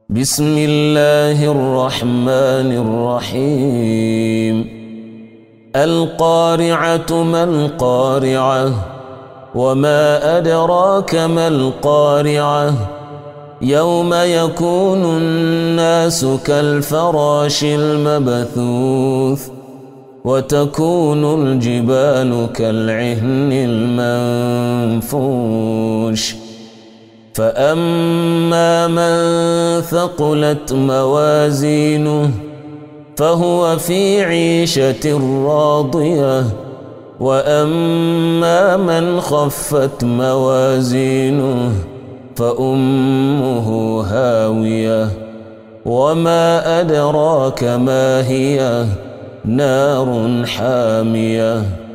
بسم الله الرحمن الرحيم القارعة ما القارعة وما أدراك ما القارعة يوم يكون الناس كالفراش المبثوث وتكون الجبال كالعهن المنفوش فأما من ثقلت موازينه فهو في عيشة راضية وأما من خفت موازينه فأمه هاوية وما أدراك ما هي نار حامية